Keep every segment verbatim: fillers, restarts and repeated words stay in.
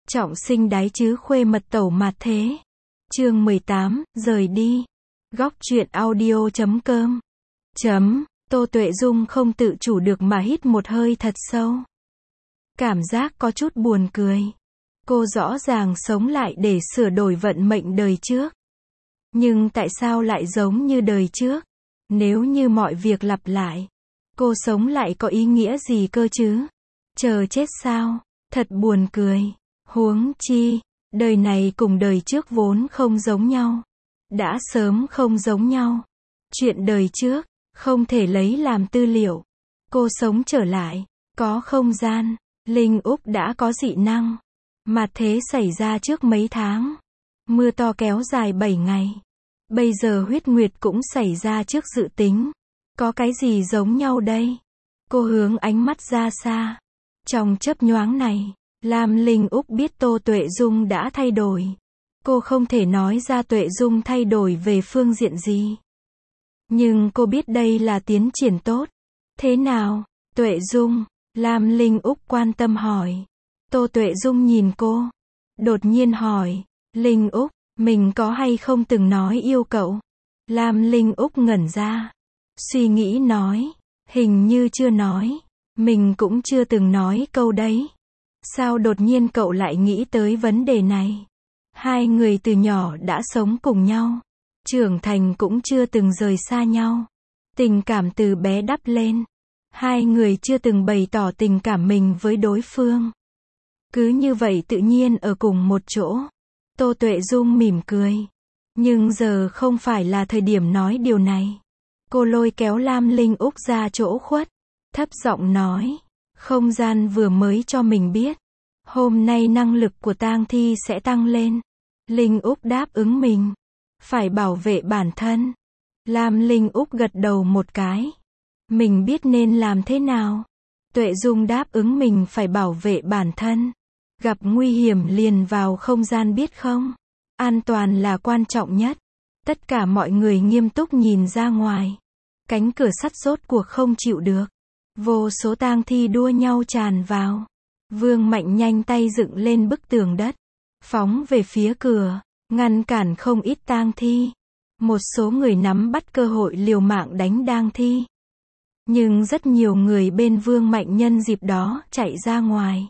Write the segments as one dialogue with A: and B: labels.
A: Trọng sinh đái chứ khuê mật tẩu mạt thế. Chương mười tám, rời đi. Góc truyện audio chấm com. Chấm, Tô Tuệ Dung không tự chủ được mà hít một hơi thật sâu. Cảm giác có chút buồn cười. Cô rõ ràng sống lại để sửa đổi vận mệnh đời trước. Nhưng tại sao lại giống như đời trước? Nếu như mọi việc lặp lại, cô sống lại có ý nghĩa gì cơ chứ? Chờ chết sao? Thật buồn cười. Huống chi, đời này cùng đời trước vốn không giống nhau. Đã sớm không giống nhau. Chuyện đời trước, không thể lấy làm tư liệu. Cô sống trở lại, có không gian. Linh Úc đã có dị năng. Mạt thế xảy ra trước mấy tháng. Mưa to kéo dài bảy ngày. Bây giờ huyết nguyệt cũng xảy ra trước dự tính. Có cái gì giống nhau đây? Cô hướng ánh mắt ra xa. Trong chớp nhoáng này, Lam Linh Úc biết Tô Tuệ Dung đã thay đổi. Cô không thể nói ra Tuệ Dung thay đổi về phương diện gì. Nhưng cô biết đây là tiến triển tốt. Thế nào, Tuệ Dung? Lam Linh Úc quan tâm hỏi. Tô Tuệ Dung nhìn cô. Đột nhiên hỏi. Linh Úc, mình có hay không từng nói yêu cậu? Lam Linh Úc ngẩn ra. Suy nghĩ nói. Hình như chưa nói. Mình cũng chưa từng nói câu đấy. Sao đột nhiên cậu lại nghĩ tới vấn đề này? Hai người từ nhỏ đã sống cùng nhau. Trưởng thành cũng chưa từng rời xa nhau. Tình cảm từ bé đắp lên. Hai người chưa từng bày tỏ tình cảm mình với đối phương. Cứ như vậy tự nhiên ở cùng một chỗ. Tô Tuệ Dung mỉm cười. Nhưng giờ không phải là thời điểm nói điều này. Cô lôi kéo Lam Linh Úc ra chỗ khuất. Thấp giọng nói. Không gian vừa mới cho mình biết. Hôm nay năng lực của tang thi sẽ tăng lên. Linh Úc đáp ứng mình. Phải bảo vệ bản thân. Lam Linh Úc gật đầu một cái. Mình biết nên làm thế nào. Tuệ Dung đáp ứng mình phải bảo vệ bản thân. Gặp nguy hiểm liền vào không gian biết không? An toàn là quan trọng nhất. Tất cả mọi người nghiêm túc nhìn ra ngoài. Cánh cửa sắt rốt cuộc không chịu được. Vô số tang thi đua nhau tràn vào. Vương Mạnh nhanh tay dựng lên bức tường đất. Phóng về phía cửa. Ngăn cản không ít tang thi. Một số người nắm bắt cơ hội liều mạng đánh tang thi. Nhưng rất nhiều người bên Vương Mạnh nhân dịp đó chạy ra ngoài.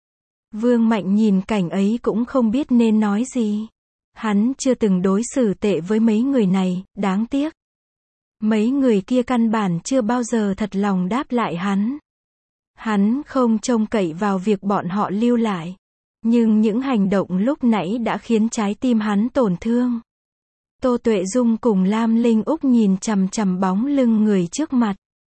A: Vương Mạnh nhìn cảnh ấy cũng không biết nên nói gì. Hắn chưa từng đối xử tệ với mấy người này, đáng tiếc. Mấy người kia căn bản chưa bao giờ thật lòng đáp lại hắn. Hắn không trông cậy vào việc bọn họ lưu lại. Nhưng những hành động lúc nãy đã khiến trái tim hắn tổn thương. Tô Tuệ Dung cùng Lam Linh Úc nhìn chằm chằm bóng lưng người trước mặt.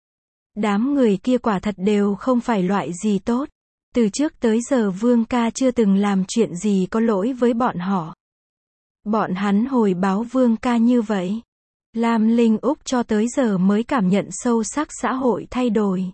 A: Đám người kia quả thật đều không phải loại gì tốt. Từ trước tới giờ Vương ca chưa từng làm chuyện gì có lỗi với bọn họ. Bọn hắn hồi báo Vương ca như vậy. Lam Linh Úc cho tới giờ mới cảm nhận sâu sắc xã hội thay đổi.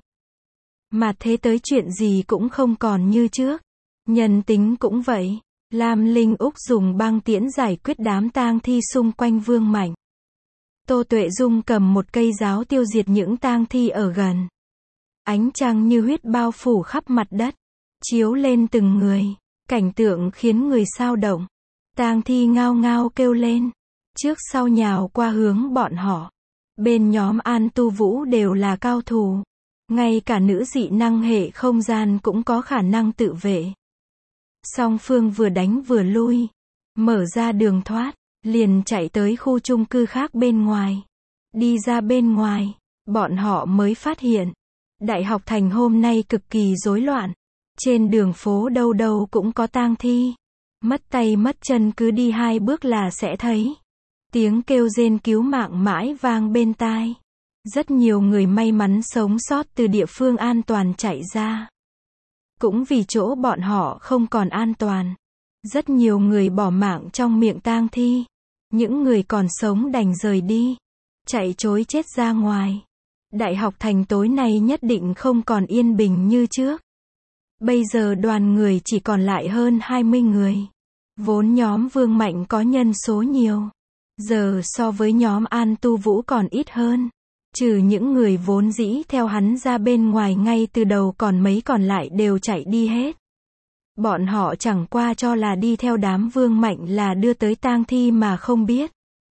A: Mà thế tới chuyện gì cũng không còn như trước. Nhân tính cũng vậy. Lam Linh Úc dùng băng tiễn giải quyết đám tang thi xung quanh Vương Mạnh. Tô Tuệ Dung cầm một cây giáo tiêu diệt những tang thi ở gần. Ánh trăng như huyết bao phủ khắp mặt đất. Chiếu lên từng người. Cảnh tượng khiến người xao động. Tang thi ngao ngao kêu lên. Trước sau nhào qua hướng bọn họ. Bên nhóm An Tu Vũ đều là cao thủ. Ngay cả nữ dị năng hệ không gian cũng có khả năng tự vệ. Song phương vừa đánh vừa lui. Mở ra đường thoát. Liền chạy tới khu chung cư khác bên ngoài. Đi ra bên ngoài. Bọn họ mới phát hiện. Đại học thành hôm nay cực kỳ rối loạn. Trên đường phố đâu đâu cũng có tang thi. Mất tay mất chân cứ đi hai bước là sẽ thấy. Tiếng kêu rên cứu mạng mãi vang bên tai. Rất nhiều người may mắn sống sót từ địa phương an toàn chạy ra. Cũng vì chỗ bọn họ không còn an toàn. Rất nhiều người bỏ mạng trong miệng tang thi. Những người còn sống đành rời đi. Chạy trối chết ra ngoài. Đại học thành tối nay nhất định không còn yên bình như trước. Bây giờ đoàn người chỉ còn lại hơn hai mươi người. Vốn nhóm Vương Mạnh có nhân số nhiều. Giờ so với nhóm An Tu Vũ còn ít hơn. Trừ những người vốn dĩ theo hắn ra bên ngoài ngay từ đầu còn mấy còn lại đều chạy đi hết. Bọn họ chẳng qua cho là đi theo đám Vương Mạnh là đưa tới tang thi mà không biết.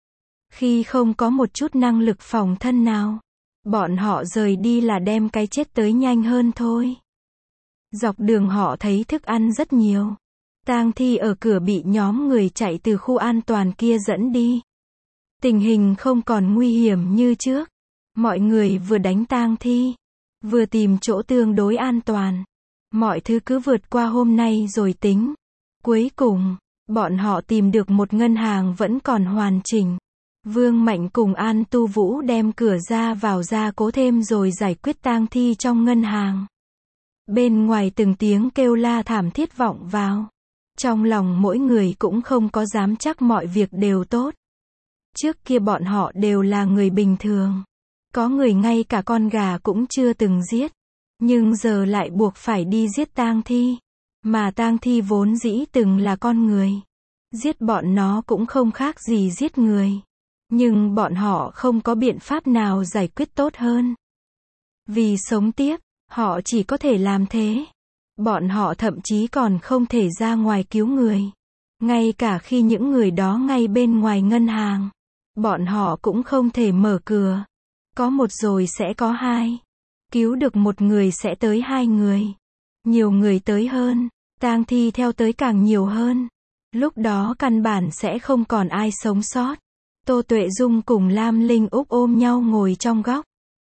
A: Khi không có một chút năng lực phòng thân nào, bọn họ rời đi là đem cái chết tới nhanh hơn thôi. Dọc đường họ thấy thức ăn rất nhiều. Tang thi ở cửa bị nhóm người chạy từ khu an toàn kia dẫn đi. Tình hình không còn nguy hiểm như trước. Mọi người vừa đánh tang thi, vừa tìm chỗ tương đối an toàn. Mọi thứ cứ vượt qua hôm nay rồi tính. Cuối cùng, bọn họ tìm được một ngân hàng vẫn còn hoàn chỉnh. Vương Mạnh cùng An Tu Vũ đem cửa ra vào gia cố thêm rồi giải quyết tang thi trong ngân hàng. Bên ngoài từng tiếng kêu la thảm thiết vọng vào. Trong lòng mỗi người cũng không có dám chắc mọi việc đều tốt. Trước kia bọn họ đều là người bình thường. Có người ngay cả con gà cũng chưa từng giết. Nhưng giờ lại buộc phải đi giết tang thi. Mà tang thi vốn dĩ từng là con người. Giết bọn nó cũng không khác gì giết người. Nhưng bọn họ không có biện pháp nào giải quyết tốt hơn. Vì sống tiếp, họ chỉ có thể làm thế. Bọn họ thậm chí còn không thể ra ngoài cứu người. Ngay cả khi những người đó ngay bên ngoài ngân hàng, bọn họ cũng không thể mở cửa. Có một rồi sẽ có hai. Cứu được một người sẽ tới hai người. Nhiều người tới hơn, tang thi theo tới càng nhiều hơn. Lúc đó căn bản sẽ không còn ai sống sót. Tô Tuệ Dung cùng Lam Linh Úc ôm nhau ngồi trong góc.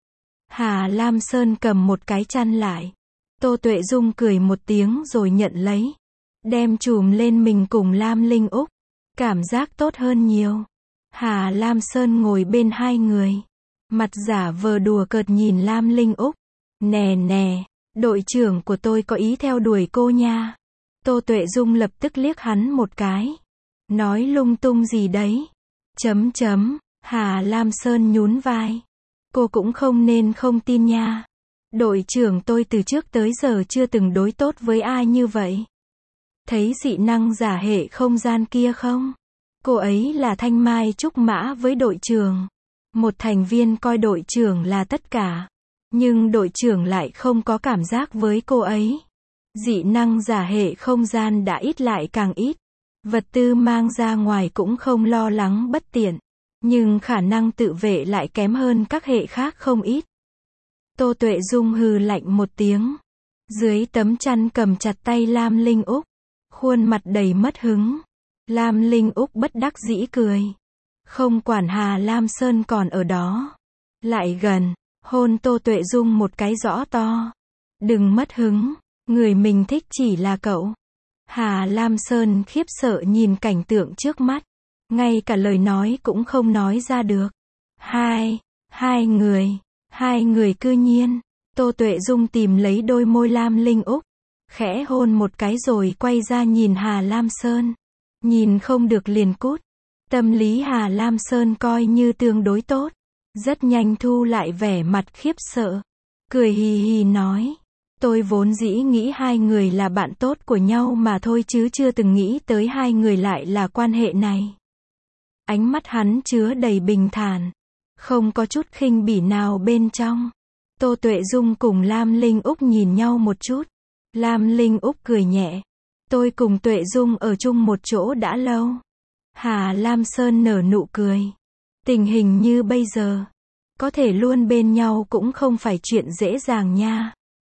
A: Hà Lam Sơn cầm một cái chăn lại. Tô Tuệ Dung cười một tiếng rồi nhận lấy. Đem chùm lên mình cùng Lam Linh Úc. Cảm giác tốt hơn nhiều. Hà Lam Sơn ngồi bên hai người. Mặt giả vờ đùa cợt nhìn Lam Linh Úc. Nè nè, đội trưởng của tôi có ý theo đuổi cô nha. Tô Tuệ Dung lập tức liếc hắn một cái. Nói lung tung gì đấy. Chấm chấm, Hà Lam Sơn nhún vai. Cô cũng không nên không tin nha. Đội trưởng tôi từ trước tới giờ chưa từng đối tốt với ai như vậy. Thấy dị năng giả hệ không gian kia không? Cô ấy là thanh mai trúc mã với đội trưởng. Một thành viên coi đội trưởng là tất cả. Nhưng đội trưởng lại không có cảm giác với cô ấy. Dị năng giả hệ không gian đã ít lại càng ít. Vật tư mang ra ngoài cũng không lo lắng bất tiện. Nhưng khả năng tự vệ lại kém hơn các hệ khác không ít. Tô Tuệ Dung hừ lạnh một tiếng. Dưới tấm chăn cầm chặt tay Lam Linh Úc. Khuôn mặt đầy mất hứng. Lam Linh Úc bất đắc dĩ cười. Không quản Hà Lam Sơn còn ở đó. Lại gần, hôn Tô Tuệ Dung một cái rõ to. Đừng mất hứng, người mình thích chỉ là cậu. Hà Lam Sơn khiếp sợ nhìn cảnh tượng trước mắt. Ngay cả lời nói cũng không nói ra được. Hai, hai người, hai người cư nhiên. Tô Tuệ Dung tìm lấy đôi môi Lam Linh Úc. Khẽ hôn một cái rồi quay ra nhìn Hà Lam Sơn. Nhìn không được liền cút. Tâm lý Hà Lam Sơn coi như tương đối tốt. Rất nhanh thu lại vẻ mặt khiếp sợ. Cười hì hì nói. Tôi vốn dĩ nghĩ hai người là bạn tốt của nhau mà thôi chứ chưa từng nghĩ tới hai người lại là quan hệ này. Ánh mắt hắn chứa đầy bình thản. Không có chút khinh bỉ nào bên trong. Tô Tuệ Dung cùng Lam Linh Úc nhìn nhau một chút. Lam Linh Úc cười nhẹ. Tôi cùng Tuệ Dung ở chung một chỗ đã lâu. Hà Lam Sơn nở nụ cười. Tình hình như bây giờ, có thể luôn bên nhau cũng không phải chuyện dễ dàng nha.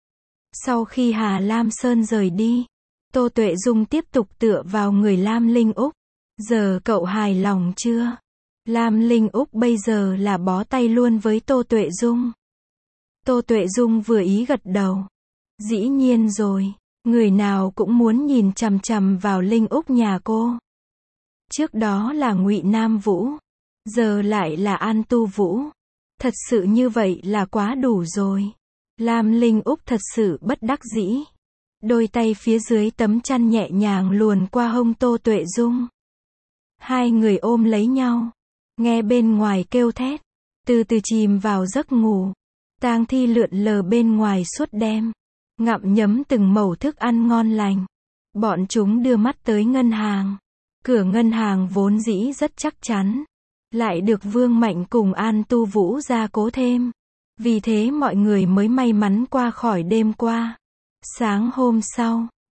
A: Sau khi Hà Lam Sơn rời đi, Tô Tuệ Dung tiếp tục tựa vào người Lam Linh Úc. Giờ cậu hài lòng chưa? Lam Linh Úc bây giờ là bó tay luôn với Tô Tuệ Dung. Tô Tuệ Dung vừa ý gật đầu. Dĩ nhiên rồi, người nào cũng muốn nhìn chằm chằm vào Linh Úc nhà cô. Trước đó là Ngụy Nam Vũ, giờ lại là An Tu Vũ. Thật sự như vậy là quá đủ rồi. Lam Linh Úc thật sự bất đắc dĩ. Đôi tay phía dưới tấm chăn nhẹ nhàng luồn qua hông Tô Tuệ Dung. Hai người ôm lấy nhau. Nghe bên ngoài kêu thét. Từ từ chìm vào giấc ngủ. Tang thi lượn lờ bên ngoài suốt đêm. Ngậm nhấm từng mẩu thức ăn ngon lành. Bọn chúng đưa mắt tới ngân hàng. Cửa ngân hàng vốn dĩ rất chắc chắn. Lại được Vương Mạnh cùng An Tu Vũ gia cố thêm. Vì thế mọi người mới may mắn qua khỏi đêm qua. Sáng hôm sau,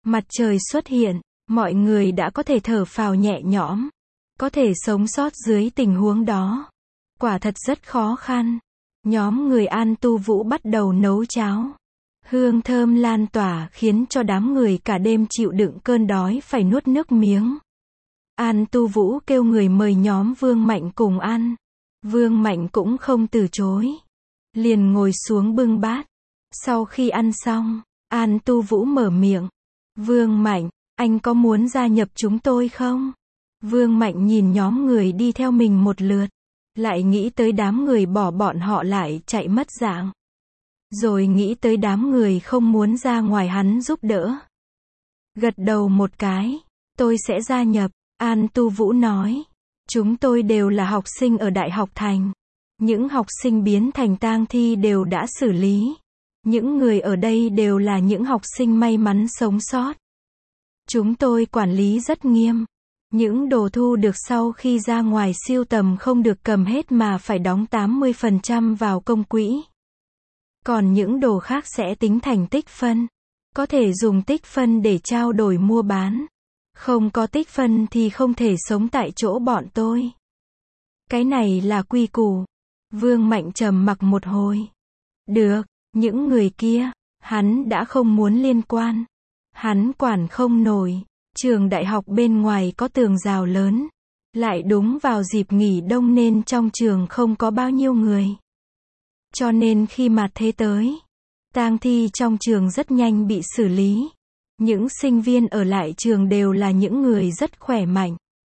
A: Mặt trời xuất hiện, mọi người đã có thể thở phào nhẹ nhõm. Có thể sống sót dưới tình huống đó. Quả thật rất khó khăn. Nhóm người An Tu Vũ bắt đầu nấu cháo. Hương thơm lan tỏa khiến cho đám người cả đêm chịu đựng cơn đói phải nuốt nước miếng. An Tu Vũ kêu người mời nhóm Vương Mạnh cùng ăn. Vương Mạnh cũng không từ chối. Liền ngồi xuống bưng bát. Sau khi ăn xong, An Tu Vũ mở miệng. Vương Mạnh, anh có muốn gia nhập chúng tôi không? Vương Mạnh nhìn nhóm người đi theo mình một lượt. Lại nghĩ tới đám người bỏ bọn họ lại chạy mất dạng. Rồi nghĩ tới đám người không muốn ra ngoài hắn giúp đỡ. Gật đầu một cái. Tôi sẽ gia nhập, An Tu Vũ nói. Chúng tôi đều là học sinh ở Đại học Thành. Những học sinh biến thành tang thi đều đã xử lý. Những người ở đây đều là những học sinh may mắn sống sót. Chúng tôi quản lý rất nghiêm. Những đồ thu được sau khi ra ngoài siêu tầm không được cầm hết mà phải đóng tám mươi phần trăm vào công quỹ. Còn những đồ khác sẽ tính thành tích phân. Có thể dùng tích phân để trao đổi mua bán. Không có tích phân thì không thể sống tại chỗ bọn tôi. Cái này là quy củ. Vương Mạnh trầm mặc một hồi. Được, những người kia, hắn đã không muốn liên quan. Hắn quản không nổi. Trường đại học bên ngoài có tường rào lớn. Lại đúng vào dịp nghỉ đông nên trong trường không có bao nhiêu người. Cho nên khi mà thế tới, tang thi trong trường rất nhanh bị xử lý. Những sinh viên ở lại trường đều là những người rất khỏe mạnh.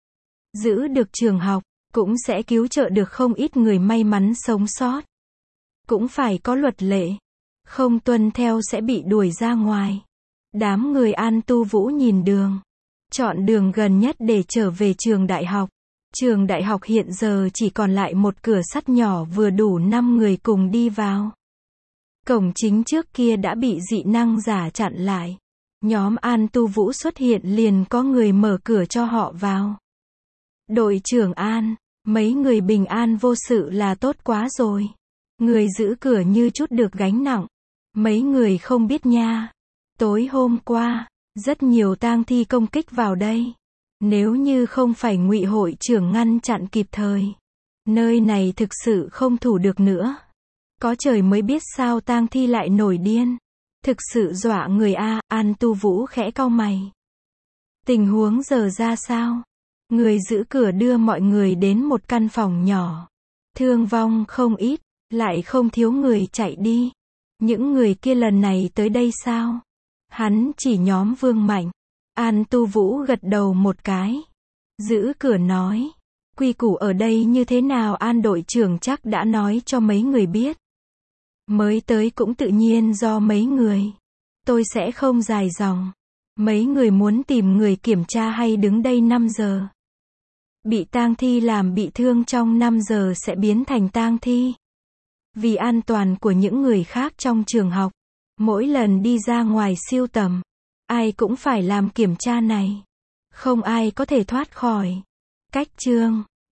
A: Giữ được trường học, cũng sẽ cứu trợ được không ít người may mắn sống sót. Cũng phải có luật lệ. Không tuân theo sẽ bị đuổi ra ngoài. Đám người An Tu Vũ nhìn đường. Chọn đường gần nhất để trở về trường đại học. Trường đại học hiện giờ chỉ còn lại một cửa sắt nhỏ vừa đủ năm người cùng đi vào. Cổng chính trước kia đã bị dị năng giả chặn lại. Nhóm An Tu Vũ xuất hiện liền có người mở cửa cho họ vào. Đội trưởng An, mấy người bình an vô sự là tốt quá rồi. Người giữ cửa như chút được gánh nặng. Mấy người không biết nha. Tối hôm qua, rất nhiều tang thi công kích vào đây. Nếu như không phải Ngụy hội trưởng ngăn chặn kịp thời, nơi này thực sự không thủ được nữa. Có trời mới biết sao tang thi lại nổi điên. Thực sự dọa người a. An Tu Vũ khẽ cau mày. Tình huống giờ ra sao? Người giữ cửa đưa mọi người đến một căn phòng nhỏ. Thương vong không ít, lại không thiếu người chạy đi. Những người kia lần này tới đây sao? Hắn chỉ nhóm Vương Mạnh. An Tu Vũ gật đầu một cái. Giữ cửa nói. Quy củ ở đây như thế nào An đội trưởng chắc đã nói cho mấy người biết. Mới tới cũng tự nhiên do mấy người. Tôi sẽ không dài dòng. Mấy người muốn tìm người kiểm tra hay đứng đây năm giờ. Bị tang thi làm bị thương trong năm giờ sẽ biến thành tang thi. Vì an toàn của những người khác trong trường học. Mỗi lần đi ra ngoài siêu tầm, ai cũng phải làm kiểm tra này. Không ai có thể thoát khỏi. Cách chương